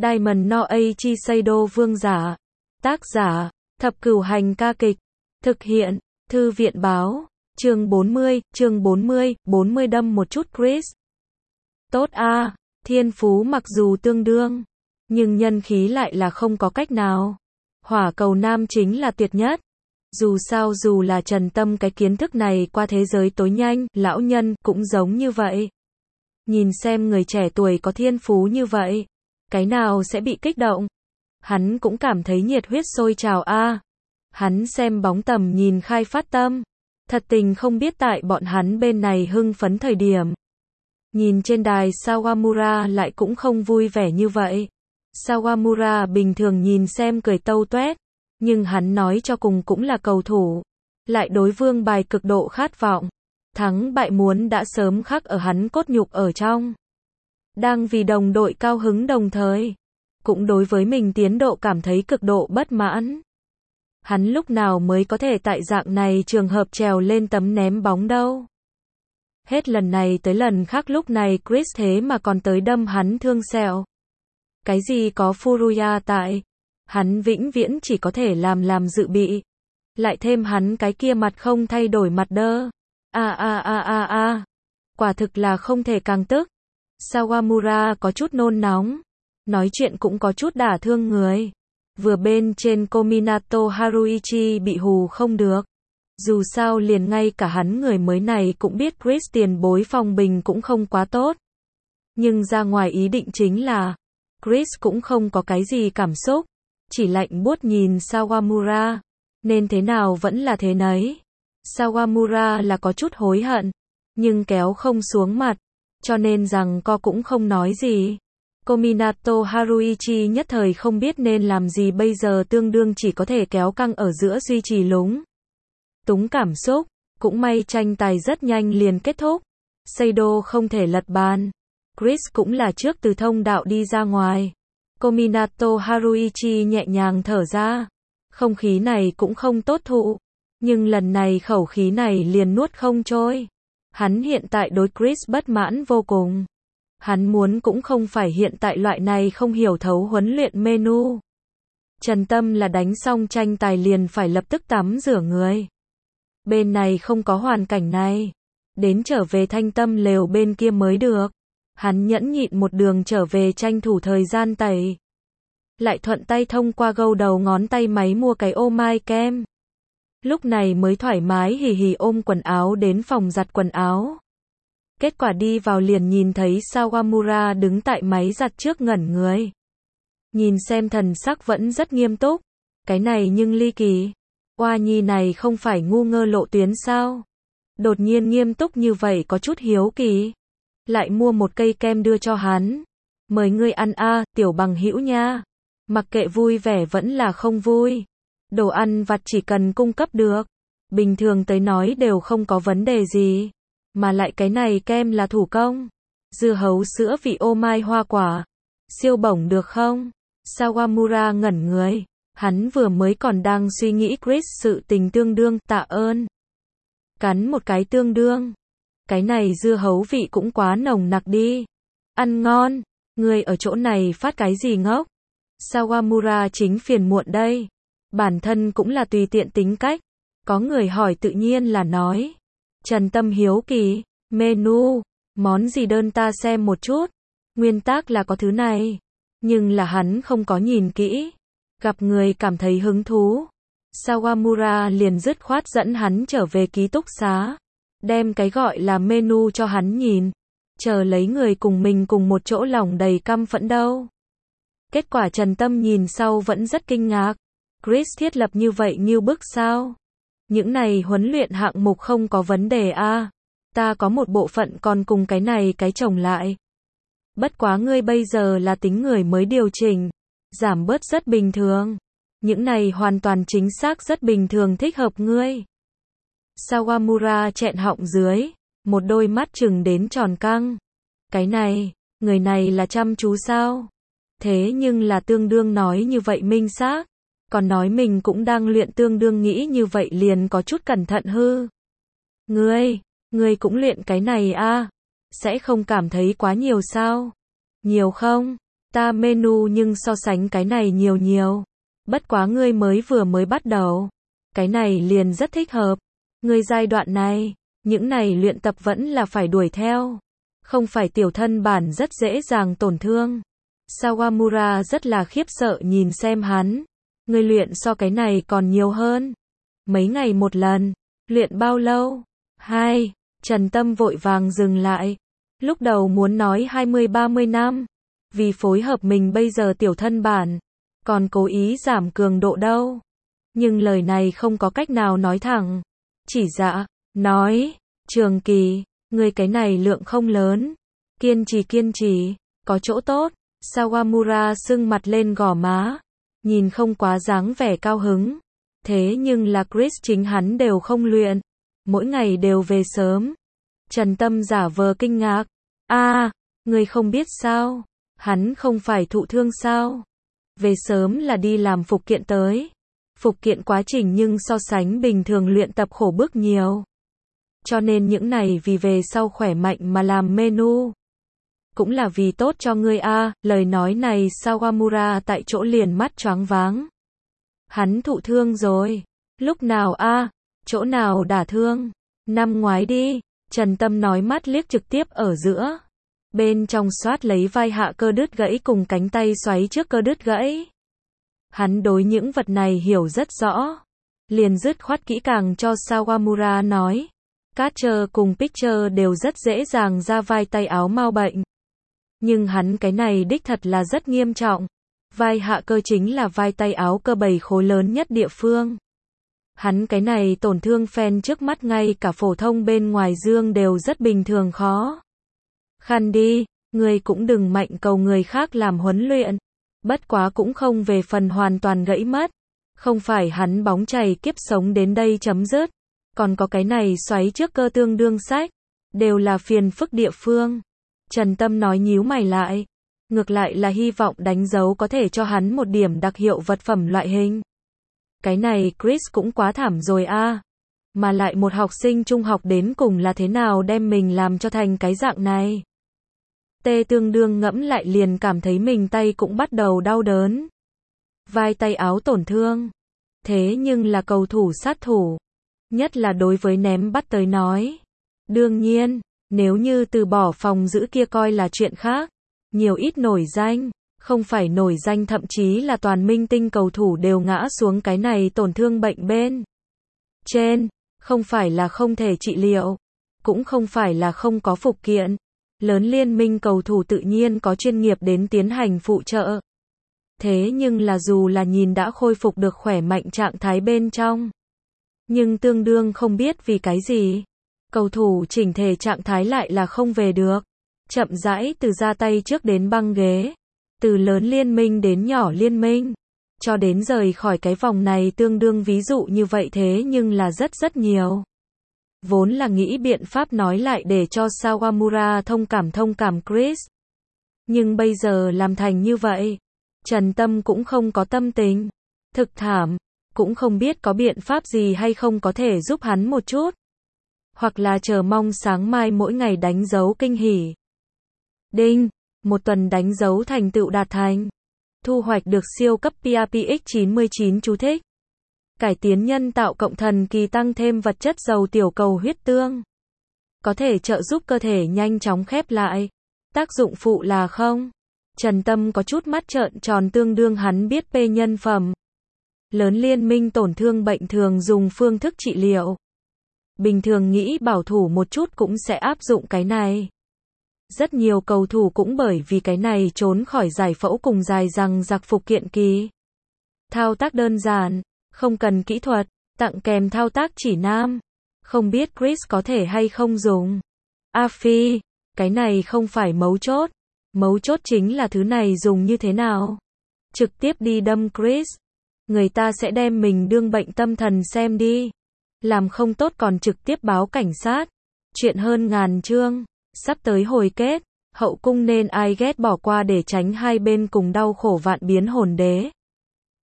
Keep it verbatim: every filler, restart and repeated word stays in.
Diamond no Eiichi Seido Vương giả. Tác giả, Thập Cửu Hành ca kịch. Thực hiện, Thư viện báo. Chương bốn mươi, chương bốn mươi, bốn mươi đâm một chút Chris. Tốt a, thiên phú mặc dù tương đương, nhưng nhân khí lại là không có cách nào. Hỏa cầu nam chính là tuyệt nhất. Dù sao dù là Trần Tâm cái kiến thức này qua thế giới tối nhanh, lão nhân cũng giống như vậy. Nhìn xem người trẻ tuổi có thiên phú như vậy, cái nào sẽ bị kích động. Hắn cũng cảm thấy nhiệt huyết sôi trào a. Hắn xem bóng tầm nhìn khai phát tâm. Thật tình không biết tại bọn hắn bên này hưng phấn thời điểm. Nhìn trên đài Sawamura lại cũng không vui vẻ như vậy. Sawamura bình thường nhìn xem cười tâu tuét, nhưng hắn nói cho cùng cũng là cầu thủ. Lại đối vương bài cực độ khát vọng. Thắng bại muốn đã sớm khắc ở hắn cốt nhục ở trong. Đang vì đồng đội cao hứng đồng thời, cũng đối với mình tiến độ cảm thấy cực độ bất mãn. Hắn lúc nào mới có thể tại dạng này trường hợp trèo lên tấm ném bóng đâu. Hết lần này tới lần khác lúc này Chris thế mà còn tới đâm hắn thương sẹo. Cái gì có Furuya tại, hắn vĩnh viễn chỉ có thể làm làm dự bị. Lại thêm hắn cái kia mặt không thay đổi mặt đơ. A a a a a. Quả thực là không thể càng tức. Sawamura có chút nôn nóng. Nói chuyện cũng có chút đả thương người. Vừa bên trên Kominato Haruichi bị hù không được. Dù sao liền ngay cả hắn người mới này cũng biết Chris tiền bối phòng bình cũng không quá tốt. Nhưng ra ngoài ý định chính là, Chris cũng không có cái gì cảm xúc. Chỉ lạnh buốt nhìn Sawamura. Nên thế nào vẫn là thế nấy. Sawamura là có chút hối hận. Nhưng kéo không xuống mặt. Cho nên rằng co cũng không nói gì. Kominato Haruichi nhất thời không biết nên làm gì bây giờ tương đương chỉ có thể kéo căng ở giữa duy trì lúng túng cảm xúc. Cũng may tranh tài rất nhanh liền kết thúc. Seido không thể lật bàn. Chris cũng là trước từ thông đạo đi ra ngoài. Kominato Haruichi nhẹ nhàng thở ra. Không khí này cũng không tốt thụ. Nhưng lần này khẩu khí này liền nuốt không trôi. Hắn hiện tại đối Chris bất mãn vô cùng. Hắn muốn cũng không phải hiện tại loại này không hiểu thấu huấn luyện menu. Trần Tâm là đánh xong tranh tài liền phải lập tức tắm rửa người. Bên này không có hoàn cảnh này. Đến trở về thanh tâm lều bên kia mới được. Hắn nhẫn nhịn một đường trở về tranh thủ thời gian tẩy. Lại thuận tay thông qua gâu đầu ngón tay máy mua cái ô mai kem. Lúc này mới thoải mái hì hì ôm quần áo đến phòng giặt quần áo. Kết quả đi vào liền nhìn thấy Sawamura đứng tại máy giặt trước ngẩn người. Nhìn xem thần sắc vẫn rất nghiêm túc. Cái này nhưng ly kỳ. Oa nhi này không phải ngu ngơ lộ tuyến sao? Đột nhiên nghiêm túc như vậy có chút hiếu kỳ. Lại mua một cây kem đưa cho hắn. Mời ngươi ăn a, tiểu bằng hữu nha. Mặc kệ vui vẻ vẫn là không vui. Đồ ăn vặt chỉ cần cung cấp được. Bình thường tới nói đều không có vấn đề gì. Mà lại cái này kem là thủ công. Dưa hấu sữa vị ô mai hoa quả. Siêu bổng được không? Sawamura ngẩn người. Hắn vừa mới còn đang suy nghĩ Chris sự tình tương đương, tạ ơn. Cắn một cái tương đương. Cái này dưa hấu vị cũng quá nồng nặc đi. Ăn ngon. Người ở chỗ này phát cái gì ngốc? Sawamura chính phiền muộn đây. Bản thân cũng là tùy tiện tính cách. Có người hỏi tự nhiên là nói. Trần Tâm hiếu kỳ. Menu. Món gì đơn ta xem một chút. Nguyên tắc là có thứ này. Nhưng là hắn không có nhìn kỹ. Gặp người cảm thấy hứng thú. Sawamura liền dứt khoát dẫn hắn trở về ký túc xá. Đem cái gọi là menu cho hắn nhìn. Chờ lấy người cùng mình cùng một chỗ lòng đầy căm phẫn đâu. Kết quả Trần Tâm nhìn sau vẫn rất kinh ngạc. Chris thiết lập như vậy như bức sao? Những này huấn luyện hạng mục không có vấn đề a. À, ta có một bộ phận còn cùng cái này cái chồng lại. Bất quá ngươi bây giờ là tính người mới điều chỉnh. Giảm bớt rất bình thường. Những này hoàn toàn chính xác rất bình thường thích hợp ngươi. Sawamura chẹn họng dưới. Một đôi mắt trừng đến tròn căng. Cái này, người này là chăm chú sao? Thế nhưng là tương đương nói như vậy minh xác. Còn nói mình cũng đang luyện tương đương nghĩ như vậy liền có chút cẩn thận hư. Ngươi, ngươi cũng luyện cái này a, à? Sẽ không cảm thấy quá nhiều sao? Nhiều không? Ta menu nhưng so sánh cái này nhiều nhiều. Bất quá ngươi mới vừa mới bắt đầu. Cái này liền rất thích hợp. Ngươi giai đoạn này, những này luyện tập vẫn là phải đuổi theo. Không phải tiểu thân bản rất dễ dàng tổn thương. Sawamura rất là khiếp sợ nhìn xem hắn. Ngươi luyện so cái này còn nhiều hơn. Mấy ngày một lần. Luyện bao lâu? Hai. Trần Tâm vội vàng dừng lại. Lúc đầu muốn nói hai mươi ba mươi năm. Vì phối hợp mình bây giờ tiểu thân bản. Còn cố ý giảm cường độ đâu. Nhưng lời này không có cách nào nói thẳng. Chỉ dạ. Nói. Trường kỳ. Người cái này lượng không lớn. Kiên trì kiên trì. Có chỗ tốt. Sawamura sưng mặt lên gò má. Nhìn không quá dáng vẻ cao hứng. Thế nhưng là Chris chính hắn đều không luyện. Mỗi ngày đều về sớm. Trần Tâm giả vờ kinh ngạc. A, à, người không biết sao? Hắn không phải thụ thương sao? Về sớm là đi làm phục kiện tới. Phục kiện quá trình nhưng so sánh bình thường luyện tập khổ bức nhiều. Cho nên những này vì về sau khỏe mạnh mà làm menu. Cũng là vì tốt cho ngươi a. À, lời nói này Sawamura tại chỗ liền mắt choáng váng. Hắn thụ thương rồi. Lúc nào a? À, chỗ nào đả thương? Năm ngoái đi. Trần Tâm nói mắt liếc trực tiếp ở giữa. Bên trong xoát lấy vai hạ cơ đứt gãy cùng cánh tay xoáy trước cơ đứt gãy. Hắn đối những vật này hiểu rất rõ. Liền dứt khoát kỹ càng cho Sawamura nói. Catcher cùng pitcher đều rất dễ dàng ra vai tay áo mau bệnh. Nhưng hắn cái này đích thật là rất nghiêm trọng. Vai hạ cơ chính là vai tay áo cơ bầy khối lớn nhất địa phương. Hắn cái này tổn thương phen trước mắt ngay cả phổ thông bên ngoài dương đều rất bình thường khó. Khăn đi, người cũng đừng mạnh cầu người khác làm huấn luyện. Bất quá cũng không về phần hoàn toàn gãy mất. Không phải hắn bóng chày kiếp sống đến đây chấm dứt. Còn có cái này xoáy trước cơ tương đương sách. Đều là phiền phức địa phương. Trần Tâm nói nhíu mày lại. Ngược lại là hy vọng đánh dấu có thể cho hắn một điểm đặc hiệu vật phẩm loại hình. Cái này Chris cũng quá thảm rồi a. À. Mà lại một học sinh trung học đến cùng là thế nào đem mình làm cho thành cái dạng này. Tê tương đương ngẫm lại liền cảm thấy mình tay cũng bắt đầu đau đớn. Vai tay áo tổn thương. Thế nhưng là cầu thủ sát thủ. Nhất là đối với ném bắt tới nói. Đương nhiên, nếu như từ bỏ phòng giữ kia coi là chuyện khác. Nhiều ít nổi danh. Không phải nổi danh thậm chí là toàn minh tinh cầu thủ đều ngã xuống cái này tổn thương bệnh bên trên. Không phải là không thể trị liệu. Cũng không phải là không có phục kiện. Lớn liên minh cầu thủ tự nhiên có chuyên nghiệp đến tiến hành phụ trợ. Thế nhưng là dù là nhìn đã khôi phục được khỏe mạnh trạng thái bên trong. Nhưng tương đương không biết vì cái gì. Cầu thủ chỉnh thể trạng thái lại là không về được. Chậm rãi từ ra tay trước đến băng ghế. Từ lớn liên minh đến nhỏ liên minh. Cho đến rời khỏi cái vòng này tương đương ví dụ như vậy thế nhưng là rất rất nhiều. Vốn là nghĩ biện pháp nói lại để cho Sawamura thông cảm thông cảm Chris. Nhưng bây giờ làm thành như vậy. Trần Tâm cũng không có tâm tình. Thực thảm. Cũng không biết có biện pháp gì hay không có thể giúp hắn một chút. Hoặc là chờ mong sáng mai mỗi ngày đánh dấu kinh hỉ. Đinh. Một tuần đánh dấu thành tựu đạt thành. Thu hoạch được siêu cấp pê a pê ích chín mươi chín chú thích. Cải tiến nhân tạo cộng thần kỳ tăng thêm vật chất giàu tiểu cầu huyết tương. Có thể trợ giúp cơ thể nhanh chóng khép lại. Tác dụng phụ là không. Trần Tâm có chút mắt trợn tròn tương đương hắn biết P nhân phẩm. Lớn liên minh tổn thương bệnh thường dùng phương thức trị liệu. Bình thường nghĩ bảo thủ một chút cũng sẽ áp dụng cái này. Rất nhiều cầu thủ cũng bởi vì cái này trốn khỏi giải phẫu cùng dài rằng giặc phục kiện kỳ. Thao tác đơn giản, không cần kỹ thuật, tặng kèm thao tác chỉ nam. Không biết Chris có thể hay không dùng. A Phi, cái này không phải mấu chốt. Mấu chốt chính là thứ này dùng như thế nào. Trực tiếp đi đâm Chris. Người ta sẽ đem mình đương bệnh tâm thần xem đi. Làm không tốt còn trực tiếp báo cảnh sát. Chuyện hơn ngàn chương. Sắp tới hồi kết. Hậu cung nên ai ghét bỏ qua để tránh hai bên cùng đau khổ vạn biến hồn đế.